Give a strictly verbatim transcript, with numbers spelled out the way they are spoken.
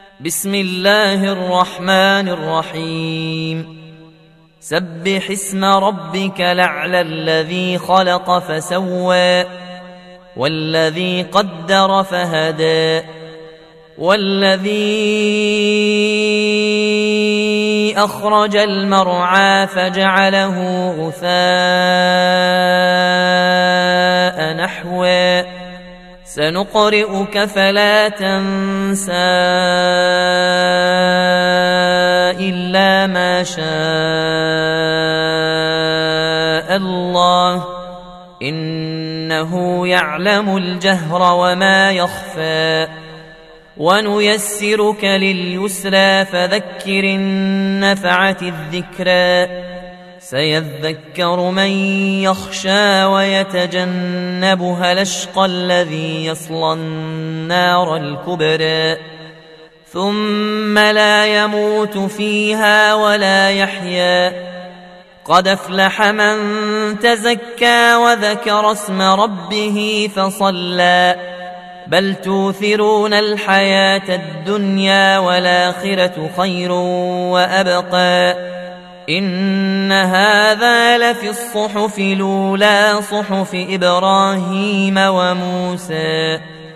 بسم الله الرحمن الرحيم سبح اسم ربك الأعلى الذي خلق فسوى والذي قدر فهدى والذي أخرج المرعى فجعله غثاء نحوا سنقرئك فلا تنسى إلا ما شاء الله إنه يعلم الجهر وما يخفى ونيسرك لليسرى فذكر إن نفعت الذكرى سيذكر من يخشى ويتجنبها الأشقى الذي يصلى النار الكبرى ثم لا يموت فيها ولا يحيا قد أفلح من تزكى وذكر اسم ربه فصلى بل توثرون الحياة الدنيا والآخرة خير وأبقى إن هذا لفي الصحف الأولى صحف إبراهيم وموسى